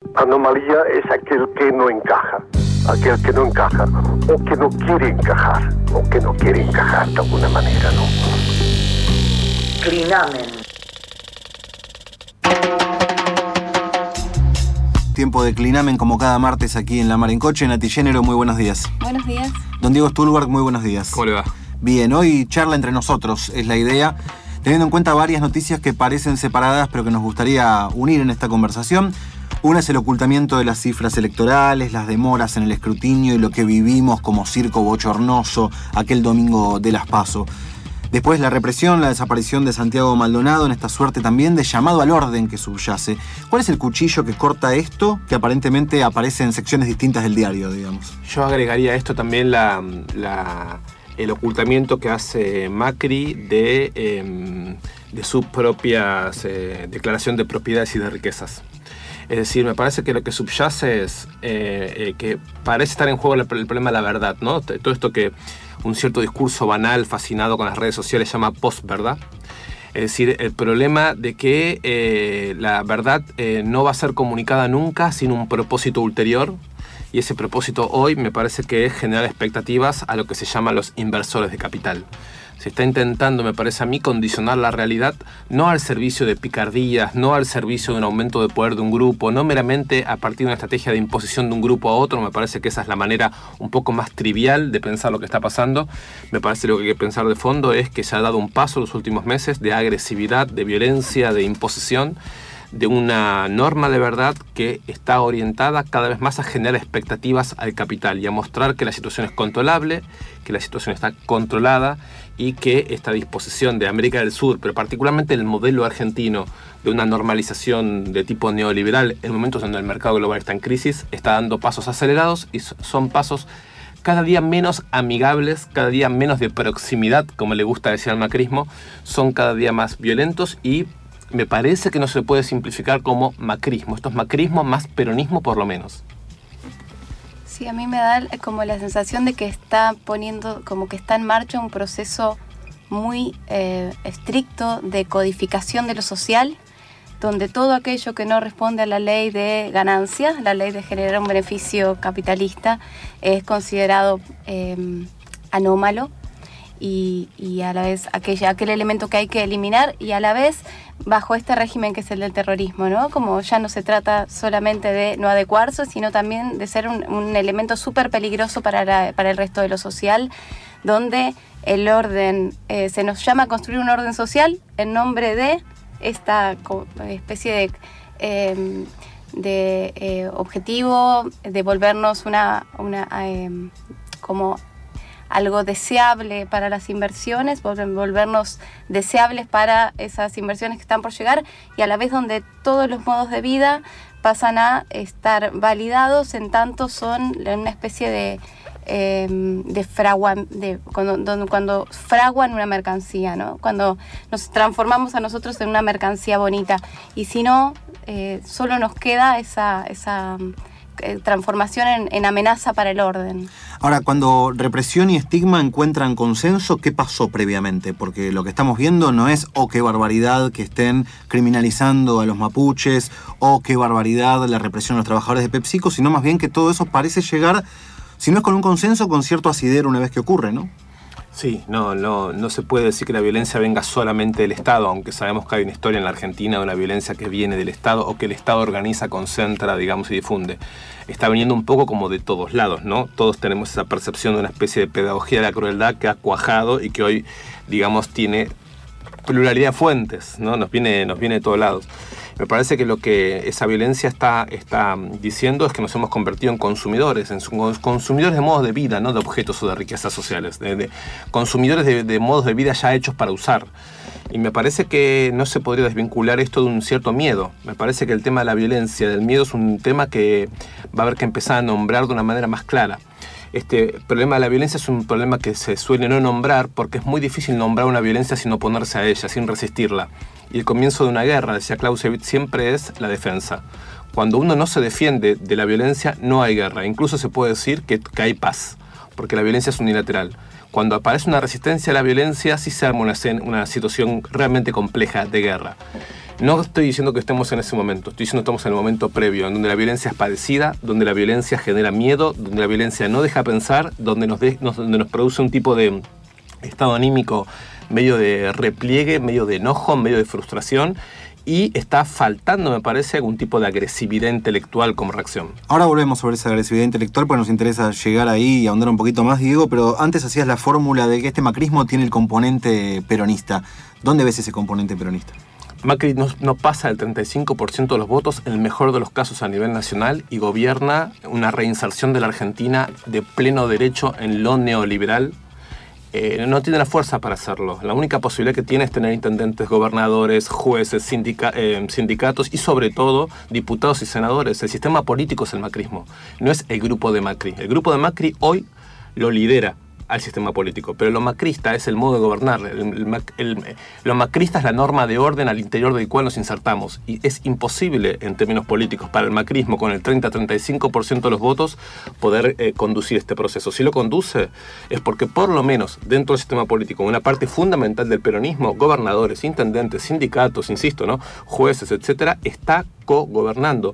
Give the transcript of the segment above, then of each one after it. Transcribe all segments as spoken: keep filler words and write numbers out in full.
Anomalía es aquel que no encaja, aquel que no encaja, o que no quiere encajar, o que no quiere encajar de alguna manera, ¿no? Clinamen. Tiempo de Clinamen como cada martes aquí en La Mar en Coche. Nati Género, muy buenos días. Buenos días. Don Diego Stulberg, muy buenos días. ¿Cómo le va? Bien, hoy charla entre nosotros es la idea, teniendo en cuenta varias noticias que parecen separadas pero que nos gustaría unir en esta conversación. Una es el ocultamiento de las cifras electorales, las demoras en el escrutinio y lo que vivimos como circo bochornoso aquel domingo de las PASO. Después la represión, la desaparición de Santiago Maldonado, en esta suerte también de llamado al orden que subyace. ¿Cuál es el cuchillo que corta esto, que aparentemente aparece en secciones distintas del diario, digamos? Yo agregaría a esto también la, la, el ocultamiento que hace Macri de, eh, de su propia eh, declaración de propiedades y de riquezas. Es decir, me parece que lo que subyace es eh, eh, que parece estar en juego el, el problema de la verdad, ¿no? Todo esto que un cierto discurso banal, fascinado con las redes sociales, llama post-verdad. Es decir, el problema de que eh, la verdad eh, no va a ser comunicada nunca sin un propósito ulterior. Y ese propósito hoy me parece que es generar expectativas a lo que se llama los inversores de capital. Se está intentando, me parece a mí, condicionar la realidad no al servicio de picardías, no al servicio de un aumento de poder de un grupo, no meramente a partir de una estrategia de imposición de un grupo a otro. Me parece que esa es la manera un poco más trivial de pensar lo que está pasando. Me parece que lo que hay que pensar de fondo es que se ha dado un paso en los últimos meses de agresividad, de violencia, de imposición, de una norma de verdad que está orientada cada vez más a generar expectativas al capital y a mostrar que la situación es controlable, que la situación está controlada y que esta disposición de América del Sur, pero particularmente el modelo argentino de una normalización de tipo neoliberal en momentos donde el mercado global está en crisis, está dando pasos acelerados y son pasos cada día menos amigables, cada día menos de proximidad, como le gusta decir al macrismo, son cada día más violentos y me parece que no se puede simplificar como macrismo. Esto es macrismo más peronismo por lo menos. Sí, a mí me da como la sensación de que está poniendo, como que está en marcha un proceso muy eh, estricto de codificación de lo social, donde todo aquello que no responde a la ley de ganancias, la ley de generar un beneficio capitalista, es considerado eh, anómalo y, y a la vez aquel, aquel elemento que hay que eliminar y a la vez bajo este régimen que es el del terrorismo, ¿no? Como ya no se trata solamente de no adecuarse, sino también de ser un, un elemento súper peligroso para, la, para el resto de lo social, donde el orden, eh, se nos llama a construir un orden social en nombre de esta especie de, eh, de eh, objetivo, de volvernos una, una eh, como algo deseable para las inversiones, volvernos deseables para esas inversiones que están por llegar y a la vez donde todos los modos de vida pasan a estar validados en tanto son una especie de, eh, de, fragua, de cuando, cuando fraguan una mercancía, ¿no? Cuando nos transformamos a nosotros en una mercancía bonita y si no, eh, solo nos queda esa... esa transformación en, en amenaza para el orden. Ahora, cuando represión y estigma encuentran consenso, ¿qué pasó previamente? Porque lo que estamos viendo no es oh, qué barbaridad que estén criminalizando a los mapuches, o qué barbaridad la represión a los trabajadores de PepsiCo, sino más bien que todo eso parece llegar, si no es con un consenso, con cierto asidero una vez que ocurre, ¿no? Sí, no, no, no se puede decir que la violencia venga solamente del Estado, aunque sabemos que hay una historia en la Argentina de una violencia que viene del Estado o que el Estado organiza, concentra, digamos, y difunde. Está viniendo un poco como de todos lados, ¿no? Todos tenemos esa percepción de una especie de pedagogía de la crueldad que ha cuajado y que hoy, digamos, tiene pluralidad de fuentes, ¿no? Nos viene, nos viene de todos lados. Me parece que lo que esa violencia está, está diciendo es que nos hemos convertido en consumidores, en consumidores de modos de vida, no de objetos o de riquezas sociales, de, de consumidores de, de modos de vida ya hechos para usar. Y me parece que no se podría desvincular esto de un cierto miedo. Me parece que el tema de la violencia, del miedo, es un tema que va a haber que empezar a nombrar de una manera más clara. Este problema de la violencia es un problema que se suele no nombrar porque es muy difícil nombrar una violencia sin oponerse a ella, sin resistirla. Y el comienzo de una guerra, decía Clausewitz, siempre es la defensa. Cuando uno no se defiende de la violencia, no hay guerra. Incluso se puede decir que, que hay paz, porque la violencia es unilateral. Cuando aparece una resistencia a la violencia, sí se arma una, una situación realmente compleja de guerra. No estoy diciendo que estemos en ese momento, estoy diciendo que estamos en el momento previo, en donde la violencia es padecida, donde la violencia genera miedo, donde la violencia no deja pensar, donde nos, de, nos, donde nos produce un tipo de estado anímico medio de repliegue, medio de enojo, medio de frustración, y está faltando, me parece, algún tipo de agresividad intelectual como reacción. Ahora volvemos sobre esa agresividad intelectual, porque nos interesa llegar ahí y ahondar un poquito más, Diego, pero antes hacías la fórmula de que este macrismo tiene el componente peronista. ¿Dónde ves ese componente peronista? Macri no, no pasa del treinta y cinco por ciento de los votos, en el mejor de los casos a nivel nacional, y gobierna una reinserción de la Argentina de pleno derecho en lo neoliberal. Eh, no tiene la fuerza para hacerlo. La única posibilidad que tiene es tener intendentes, gobernadores, jueces, sindica, eh, sindicatos y sobre todo diputados y senadores. El sistema político es el macrismo, no es el grupo de Macri. El grupo de Macri hoy lo lidera al sistema político, pero lo macrista es el modo de gobernar. El, el, el, lo macrista es la norma de orden al interior del cual nos insertamos, y es imposible en términos políticos para el macrismo con el treinta a treinta y cinco por ciento de los votos poder eh, conducir este proceso. Si lo conduce es porque por lo menos dentro del sistema político, una parte fundamental del peronismo, gobernadores, intendentes, sindicatos, insisto, ¿no?, jueces, etcétera, está co-gobernando.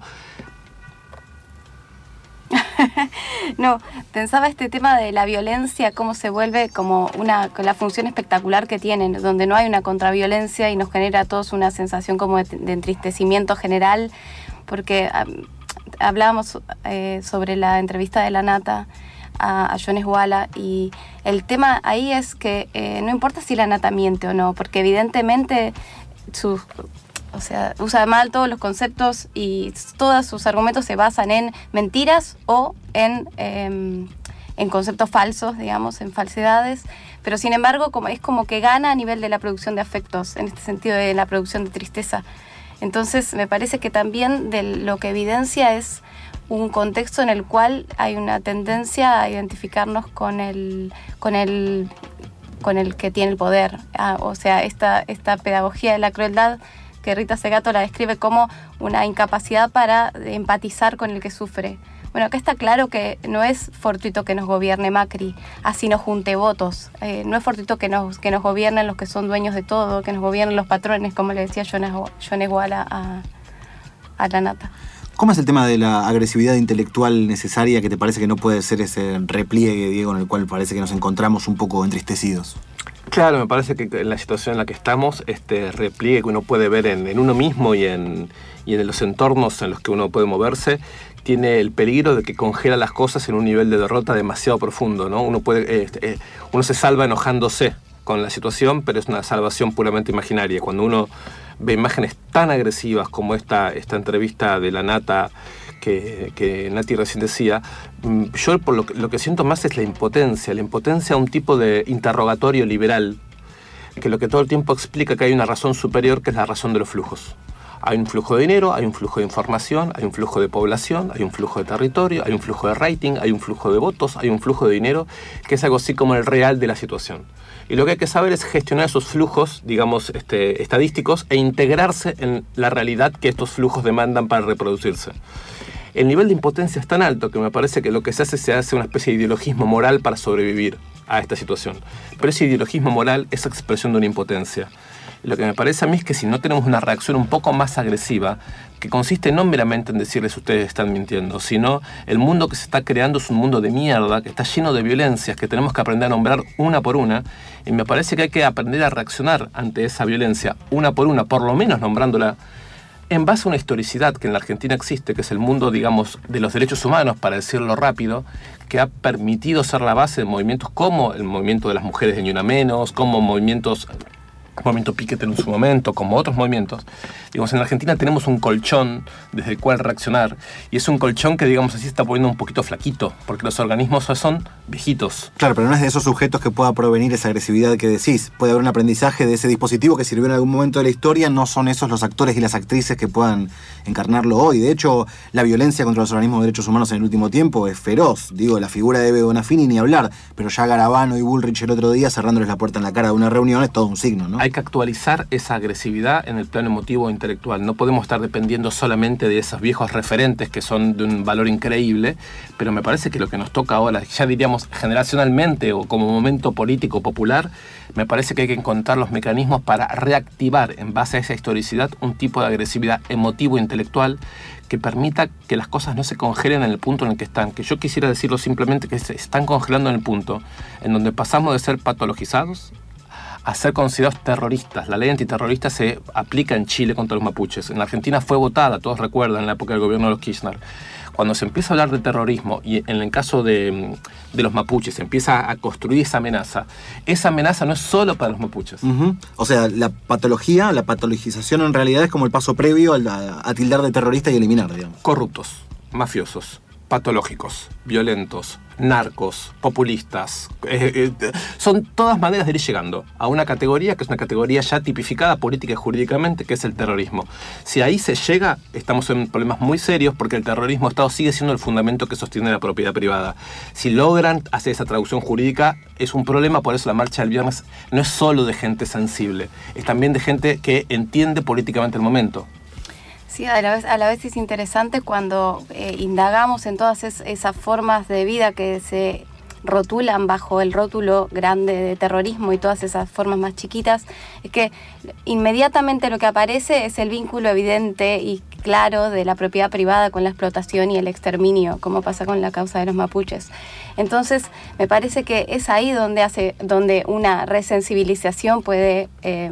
No, pensaba este tema de la violencia, cómo se vuelve como una, con la función espectacular que tienen, donde no hay una contraviolencia y nos genera a todos una sensación como de, de entristecimiento general, porque um, hablábamos eh, sobre la entrevista de La Nata a, a Jones Wala, y el tema ahí es que eh, no importa si La Nata miente o no, porque evidentemente sus... O sea, usa mal todos los conceptos y todos sus argumentos se basan en mentiras o en, eh, en conceptos falsos, digamos, en falsedades. Pero sin embargo, como, es como que gana a nivel de la producción de afectos, en este sentido de la producción de tristeza. Entonces, me parece que también de lo que evidencia es un contexto en el cual hay una tendencia a identificarnos con el, con el, con el que tiene el poder. Ah, o sea, esta, esta pedagogía de la crueldad que Rita Segato la describe como una incapacidad para empatizar con el que sufre. Bueno, acá está claro que no es fortuito que nos gobierne Macri, así nos junte votos. Eh, no es fortuito que nos, que nos gobiernen los que son dueños de todo, que nos gobiernen los patrones, como le decía Jones Wala a, a La Nata. ¿Cómo es el tema de la agresividad intelectual necesaria que te parece que no puede ser ese repliegue, Diego, en el cual parece que nos encontramos un poco entristecidos? Claro, me parece que en la situación en la que estamos, este repliegue que uno puede ver en, en uno mismo y en, y en los entornos en los que uno puede moverse, tiene el peligro de que congela las cosas en un nivel de derrota demasiado profundo, ¿no? Uno, puede, eh, eh, uno se salva enojándose con la situación, pero es una salvación puramente imaginaria. Cuando uno ve imágenes tan agresivas como esta, esta entrevista de La Nata, que, que Nati recién decía, yo por lo que, lo que siento más es la impotencia, la impotencia a un tipo de interrogatorio liberal, que lo que todo el tiempo explica que hay una razón superior, que es la razón de los flujos. Hay un flujo de dinero, hay un flujo de información, hay un flujo de población, hay un flujo de territorio, hay un flujo de rating, hay un flujo de votos, hay un flujo de dinero, que es algo así como el real de la situación. Y lo que hay que saber es gestionar esos flujos, digamos, este, estadísticos, e integrarse en la realidad que estos flujos demandan para reproducirse. El nivel de impotencia es tan alto que me parece que lo que se hace, se hace una especie de ideologismo moral para sobrevivir a esta situación. Pero ese ideologismo moral es expresión de una impotencia. Lo que me parece a mí es que si no tenemos una reacción un poco más agresiva, que consiste no meramente en decirles ustedes están mintiendo, sino el mundo que se está creando es un mundo de mierda, que está lleno de violencias, que tenemos que aprender a nombrar una por una, y me parece que hay que aprender a reaccionar ante esa violencia una por una, por lo menos nombrándola, en base a una historicidad que en la Argentina existe, que es el mundo, digamos, de los derechos humanos, para decirlo rápido, que ha permitido ser la base de movimientos como el movimiento de las mujeres de Ni Una Menos, como movimientos... movimiento Piquete en su momento, como otros movimientos. Digamos, en la Argentina tenemos un colchón desde el cual reaccionar, y es un colchón que, digamos así, se está poniendo un poquito flaquito, porque los organismos son viejitos. Claro, pero no es de esos sujetos que pueda provenir esa agresividad que decís. Puede haber un aprendizaje de ese dispositivo que sirvió en algún momento de la historia, no son esos los actores y las actrices que puedan encarnarlo hoy. De hecho, la violencia contra los organismos de derechos humanos en el último tiempo es feroz. Digo, la figura de Eve Bonafini ni hablar, pero ya Garabano y Bullrich el otro día cerrándoles la puerta en la cara de una reunión es todo un signo, ¿no? hay que actualizar esa agresividad en el plano emotivo e intelectual. No podemos estar dependiendo solamente de esos viejos referentes que son de un valor increíble, pero me parece que lo que nos toca ahora, ya diríamos generacionalmente o como momento político popular, me parece que hay que encontrar los mecanismos para reactivar en base a esa historicidad un tipo de agresividad emotivo e intelectual que permita que las cosas no se congelen en el punto en el que están. Que yo quisiera decirlo simplemente que se están congelando en el punto en donde pasamos de ser patologizados a ser considerados terroristas. La ley antiterrorista se aplica en Chile contra los mapuches. En la Argentina fue votada, todos recuerdan, en la época del gobierno de los Kirchner. Cuando se empieza a hablar de terrorismo, y en el caso de, de los mapuches, se empieza a construir esa amenaza, esa amenaza no es solo para los mapuches. Uh-huh. O sea, la patología, la patologización en realidad es como el paso previo a, la, a tildar de terrorista y eliminar, digamos. Corruptos, mafiosos, patológicos, violentos, narcos, populistas. Eh, eh, son todas maneras de ir llegando a una categoría que es una categoría ya tipificada política y jurídicamente, que es el terrorismo. Si ahí se llega, estamos en problemas muy serios porque el terrorismo Estado sigue siendo el fundamento que sostiene la propiedad privada. Si logran hacer esa traducción jurídica, es un problema. Por eso la marcha del viernes no es solo de gente sensible, es también de gente que entiende políticamente el momento. Sí, a la vez, a la vez es interesante cuando eh, indagamos en todas es, esas formas de vida que se rotulan bajo el rótulo grande de terrorismo y todas esas formas más chiquitas, es que inmediatamente lo que aparece es el vínculo evidente y claro de la propiedad privada con la explotación y el exterminio, como pasa con la causa de los mapuches. Entonces, me parece que es ahí donde, hace, donde una resensibilización puede, eh,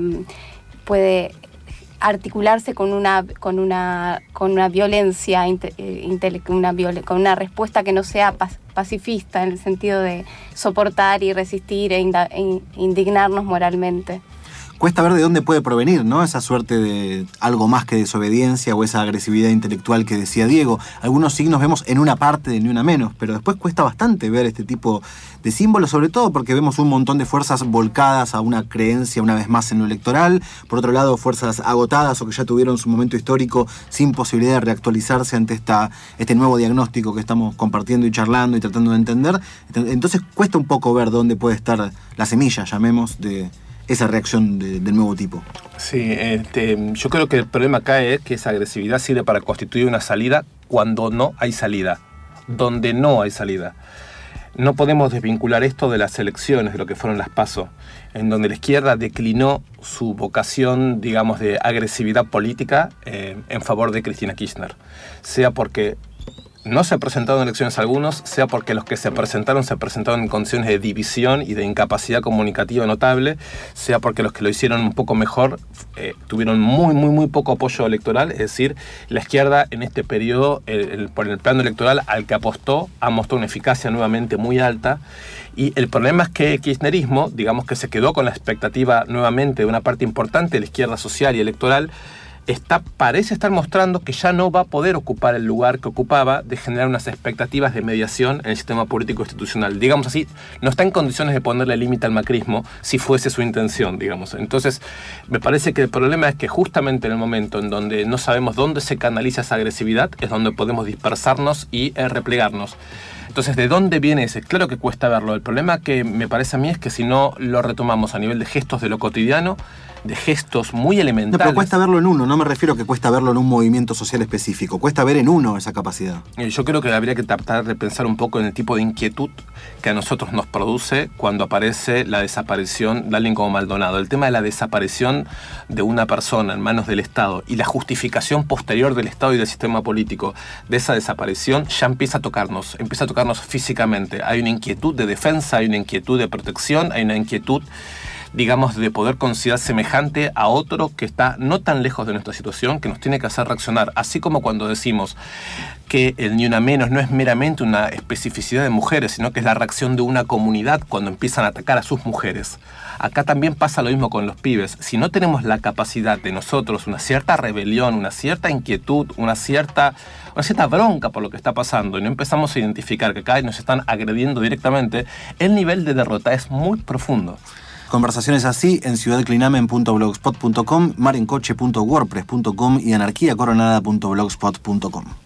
puede articularse con una con una con una violencia intele, una viol, con una respuesta que no sea pacifista en el sentido de soportar y resistir e, inda, e indignarnos moralmente. Cuesta ver de dónde puede provenir, ¿no? Esa suerte de algo más que desobediencia o esa agresividad intelectual que decía Diego. Algunos signos vemos en una parte de Ni Una Menos, pero después cuesta bastante ver este tipo de símbolos, sobre todo porque vemos un montón de fuerzas volcadas a una creencia una vez más en lo electoral. Por otro lado, fuerzas agotadas o que ya tuvieron su momento histórico sin posibilidad de reactualizarse ante esta, este nuevo diagnóstico que estamos compartiendo y charlando y tratando de entender. Entonces cuesta un poco ver dónde puede estar la semilla, llamemos, de esa reacción de, del nuevo tipo. Sí, este, yo creo que el problema acá es que esa agresividad sirve para constituir una salida cuando no hay salida, donde no hay salida. No podemos desvincular esto de las elecciones, de lo que fueron las PASO, en donde la izquierda declinó su vocación, digamos, de agresividad política eh, en favor de Cristina Kirchner. Sea porque no se presentaron en elecciones algunos, sea porque los que se presentaron se presentaron en condiciones de división y de incapacidad comunicativa notable, sea porque los que lo hicieron un poco mejor eh, tuvieron muy, muy, muy poco apoyo electoral. Es decir, la izquierda en este periodo, el, el, por el plano electoral al que apostó, ha mostrado una eficacia nuevamente muy alta. Y el problema es que el kirchnerismo, digamos que se quedó con la expectativa nuevamente de una parte importante de la izquierda social y electoral, Está, parece estar mostrando que ya no va a poder ocupar el lugar que ocupaba de generar unas expectativas de mediación en el sistema político institucional. Digamos así, no está en condiciones de ponerle límite al macrismo si fuese su intención, digamos. Entonces, me parece que el problema es que justamente en el momento en donde no sabemos dónde se canaliza esa agresividad es donde podemos dispersarnos y eh, replegarnos. Entonces, ¿de dónde viene ese? Claro que cuesta verlo. El problema que me parece a mí es que si no lo retomamos a nivel de gestos de lo cotidiano, de gestos muy elementales. No, pero cuesta verlo en uno, no me refiero a que cuesta verlo en un movimiento social específico, cuesta ver en uno esa capacidad. Yo creo que habría que tratar de pensar un poco en el tipo de inquietud que a nosotros nos produce cuando aparece la desaparición de alguien como Maldonado. El tema de la desaparición de una persona en manos del Estado y la justificación posterior del Estado y del sistema político de esa desaparición ya empieza a tocarnos, empieza a tocarnos físicamente. Hay una inquietud de defensa, hay una inquietud de protección, hay una inquietud, digamos, de poder considerar semejante a otro que está no tan lejos de nuestra situación, que nos tiene que hacer reaccionar. Así como cuando decimos que el Ni Una Menos no es meramente una especificidad de mujeres, sino que es la reacción de una comunidad cuando empiezan a atacar a sus mujeres. Acá también pasa lo mismo con los pibes. Si no tenemos la capacidad de nosotros, una cierta rebelión, una cierta inquietud, una cierta, una cierta bronca por lo que está pasando, y no empezamos a identificar que acá nos están agrediendo directamente, el nivel de derrota es muy profundo. Conversaciones así en ciudadclinamen punto blogspot punto com, marencoche punto wordpress punto com y anarquiacoronada punto blogspot punto com.